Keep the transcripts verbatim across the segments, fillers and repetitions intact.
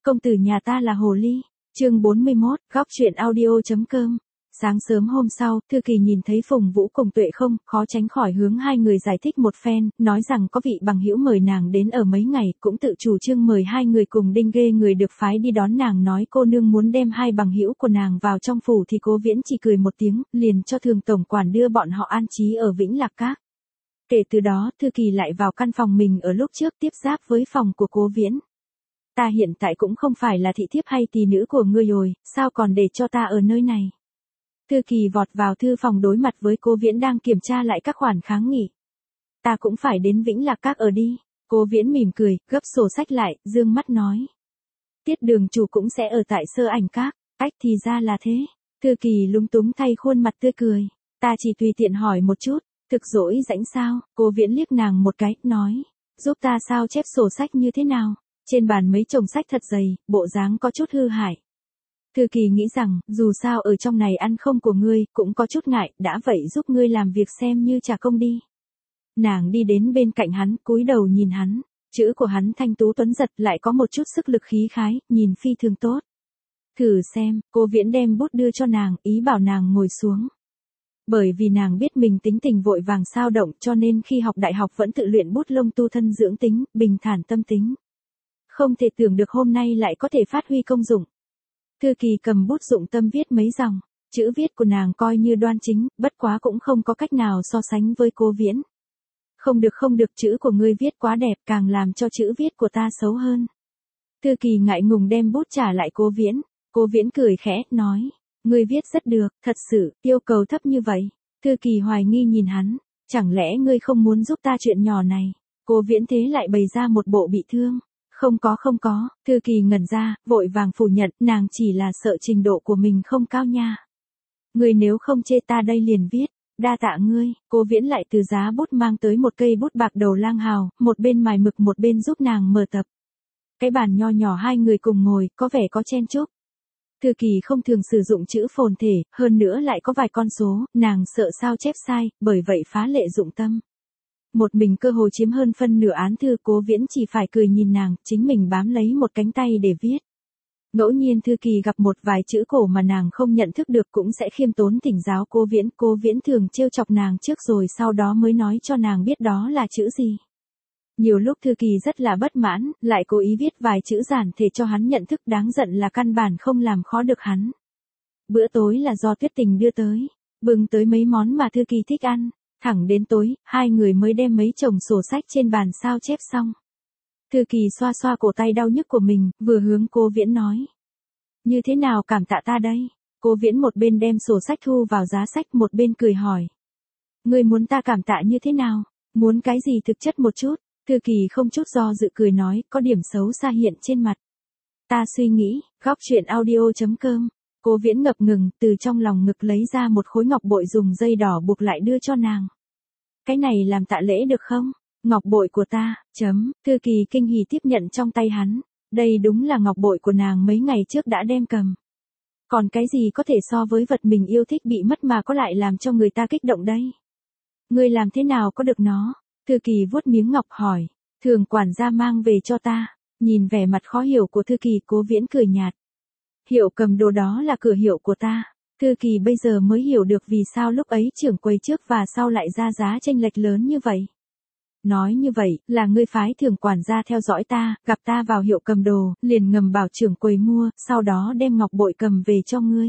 công tử nhà ta là hồ ly. Chương bốn mươi mốt, góc truyện audio.com. Sáng sớm hôm sau, Thư Kỳ nhìn thấy Phùng Vũ cùng Tuệ Không, khó tránh khỏi hướng hai người giải thích một phen, nói rằng có vị bằng hữu mời nàng đến ở mấy ngày, cũng tự chủ trương mời hai người cùng đinh ghê người được phái đi đón nàng, nói cô nương muốn đem hai bằng hữu của nàng vào trong phủ thì Cố Viễn chỉ cười một tiếng, liền cho Thường tổng quản đưa bọn họ an trí ở Vĩnh Lạc Các. Kể từ đó, Thư Kỳ lại vào căn phòng mình ở lúc trước tiếp giáp với phòng của Cố Viễn. Ta hiện tại cũng không phải là thị thiếp hay tỳ nữ của ngươi rồi, sao còn để cho ta ở nơi này? Thư Kỳ vọt vào thư phòng đối mặt với Cố Viễn đang kiểm tra lại các khoản kháng nghị. Ta cũng phải đến Vĩnh Lạc Các ở đi. Cố Viễn mỉm cười, gấp sổ sách lại, dương mắt nói. Tiết đường chủ cũng sẽ ở tại Sơ Ảnh Các. Ách, thì ra là thế. Thư Kỳ lúng túng thay khuôn mặt tươi cười. Ta chỉ tùy tiện hỏi một chút, thực rỗi rãnh sao? Cố Viễn liếc nàng một cái, nói. Giúp ta sao chép sổ sách như thế nào? Trên bàn mấy chồng sách thật dày, bộ dáng có chút hư hại. Thư Kỳ nghĩ rằng, dù sao ở trong này ăn không của ngươi, cũng có chút ngại, đã vậy giúp ngươi làm việc xem như trả công đi. Nàng đi đến bên cạnh hắn, cúi đầu nhìn hắn, chữ của hắn thanh tú tuấn giật lại có một chút sức lực khí khái, nhìn phi thường tốt. Thử xem, Cố Viễn đem bút đưa cho nàng, ý bảo nàng ngồi xuống. Bởi vì nàng biết mình tính tình vội vàng sao động cho nên khi học đại học vẫn tự luyện bút lông tu thân dưỡng tính, bình thản tâm tính. Không thể tưởng được hôm nay lại có thể phát huy công dụng. Thư Kỳ cầm bút dụng tâm viết mấy dòng, chữ viết của nàng coi như đoan chính, bất quá cũng không có cách nào so sánh với Cố Viễn. Không được không được, chữ của ngươi viết quá đẹp, càng làm cho chữ viết của ta xấu hơn. Thư Kỳ ngại ngùng đem bút trả lại Cố Viễn, Cố Viễn cười khẽ, nói, ngươi viết rất được, thật sự, yêu cầu thấp như vậy. Thư Kỳ hoài nghi nhìn hắn, chẳng lẽ ngươi không muốn giúp ta chuyện nhỏ này? Cố Viễn thế lại bày ra một bộ bị thương. Không có không có, Thư Kỳ ngẩn ra, vội vàng phủ nhận, nàng chỉ là sợ trình độ của mình không cao nha. Ngươi nếu không chê ta đây liền viết, đa tạ ngươi. Cố Viễn lại từ giá bút mang tới một cây bút bạc đầu lang hào, một bên mài mực một bên giúp nàng mở tập. Cái bàn nho nhỏ hai người cùng ngồi, có vẻ có chen chúc. Thư Kỳ không thường sử dụng chữ phồn thể, hơn nữa lại có vài con số, nàng sợ sao chép sai, bởi vậy phá lệ dụng tâm. Một mình cơ hồ chiếm hơn phân nửa án thư, Cố Viễn chỉ phải cười nhìn nàng, chính mình bám lấy một cánh tay để viết. Ngẫu nhiên Thư Kỳ gặp một vài chữ cổ mà nàng không nhận thức được cũng sẽ khiêm tốn thỉnh giáo Cố Viễn, Cố Viễn thường trêu chọc nàng trước rồi sau đó mới nói cho nàng biết đó là chữ gì. Nhiều lúc Thư Kỳ rất là bất mãn, lại cố ý viết vài chữ giản thể cho hắn nhận thức, đáng giận là căn bản không làm khó được hắn. Bữa tối là do Tuyết Tình đưa tới, bưng tới mấy món mà Thư Kỳ thích ăn. Thẳng đến tối, hai người mới đem mấy chồng sổ sách trên bàn sao chép xong. Thư Kỳ xoa xoa cổ tay đau nhức của mình, vừa hướng Cố Viễn nói. Như thế nào cảm tạ ta đây? Cố Viễn một bên đem sổ sách thu vào giá sách một bên cười hỏi. Ngươi muốn ta cảm tạ như thế nào? Muốn cái gì thực chất một chút? Thư Kỳ không chút do dự cười nói, có điểm xấu xa hiện trên mặt. Ta suy nghĩ, góc truyện audio.com. Cố Viễn ngập ngừng, từ trong lòng ngực lấy ra một khối ngọc bội dùng dây đỏ buộc lại đưa cho nàng. Cái này làm tạ lễ được không? Ngọc bội của ta, chấm, Thư Kỳ kinh hỉ tiếp nhận trong tay hắn. Đây đúng là ngọc bội của nàng mấy ngày trước đã đem cầm. Còn cái gì có thể so với vật mình yêu thích bị mất mà có lại làm cho người ta kích động đây? Ngươi làm thế nào có được nó? Thư Kỳ vuốt miếng ngọc hỏi. Thường quản gia mang về cho ta. Nhìn vẻ mặt khó hiểu của Thư Kỳ, Cố Viễn cười nhạt. Hiệu cầm đồ đó là cửa hiệu của ta. Thư Kỳ bây giờ mới hiểu được vì sao lúc ấy trưởng quầy trước và sau lại ra giá chênh lệch lớn như vậy. Nói như vậy, là ngươi phái Thường quản gia theo dõi ta, gặp ta vào hiệu cầm đồ, liền ngầm bảo trưởng quầy mua, sau đó đem ngọc bội cầm về cho ngươi.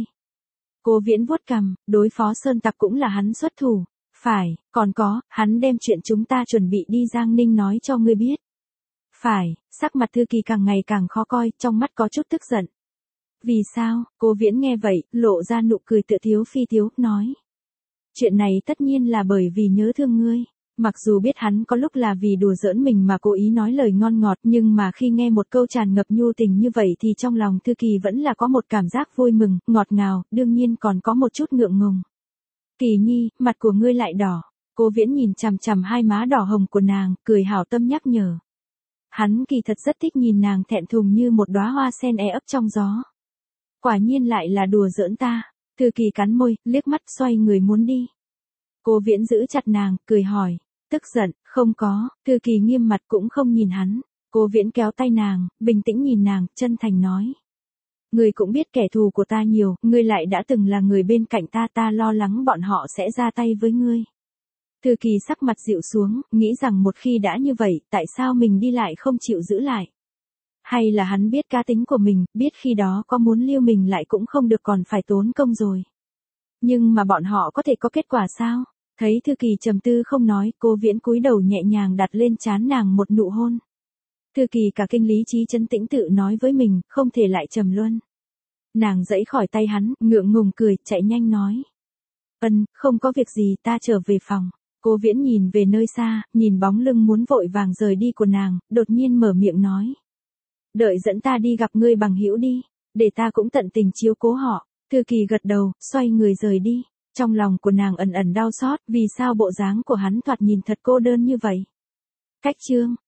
Cố Viễn vuốt cằm, đối phó sơn tặc cũng là hắn xuất thủ. Phải, còn có, hắn đem chuyện chúng ta chuẩn bị đi Giang Ninh nói cho ngươi biết. Phải, sắc mặt Thư Kỳ càng ngày càng khó coi, trong mắt có chút tức giận. Vì sao? Cố Viễn nghe vậy, lộ ra nụ cười tựa thiếu phi thiếu, nói. Chuyện này tất nhiên là bởi vì nhớ thương ngươi. Mặc dù biết hắn có lúc là vì đùa giỡn mình mà cố ý nói lời ngon ngọt, nhưng mà khi nghe một câu tràn ngập nhu tình như vậy thì trong lòng Thư Kỳ vẫn là có một cảm giác vui mừng, ngọt ngào, đương nhiên còn có một chút ngượng ngùng. Kỳ nhi, mặt của ngươi lại đỏ. Cố Viễn nhìn chằm chằm hai má đỏ hồng của nàng, cười hảo tâm nhắc nhở. Hắn kỳ thật rất thích nhìn nàng thẹn thùng như một đóa hoa sen e ấp trong gió. Quả nhiên lại là đùa giỡn ta. Thư Kỳ cắn môi, liếc mắt xoay người muốn đi. Cố Viễn giữ chặt nàng, cười hỏi. Tức giận, không có. Thư Kỳ nghiêm mặt cũng không nhìn hắn. Cố Viễn kéo tay nàng, bình tĩnh nhìn nàng, chân thành nói. Ngươi cũng biết kẻ thù của ta nhiều, ngươi lại đã từng là người bên cạnh ta, ta lo lắng bọn họ sẽ ra tay với ngươi. Thư Kỳ sắc mặt dịu xuống, nghĩ rằng một khi đã như vậy, tại sao mình đi lại không chịu giữ lại? Hay là hắn biết cá tính của mình, biết khi đó có muốn lưu mình lại cũng không được còn phải tốn công rồi. Nhưng mà bọn họ có thể có kết quả sao? Thấy Thư Kỳ trầm tư không nói, Cố Viễn cúi đầu nhẹ nhàng đặt lên trán nàng một nụ hôn. Thư Kỳ cả kinh lý trí trấn tĩnh tự nói với mình, không thể lại trầm luân. Nàng giãy khỏi tay hắn, ngượng ngùng cười, chạy nhanh nói. Ân, không có việc gì, ta trở về phòng. Cố Viễn nhìn về nơi xa, nhìn bóng lưng muốn vội vàng rời đi của nàng, đột nhiên mở miệng nói. Đợi dẫn ta đi gặp ngươi bằng hữu đi, để ta cũng tận tình chiếu cố họ. Thư Kỳ gật đầu, xoay người rời đi. Trong lòng của nàng ẩn ẩn đau xót, vì sao bộ dáng của hắn thoạt nhìn thật cô đơn như vậy. Cách chương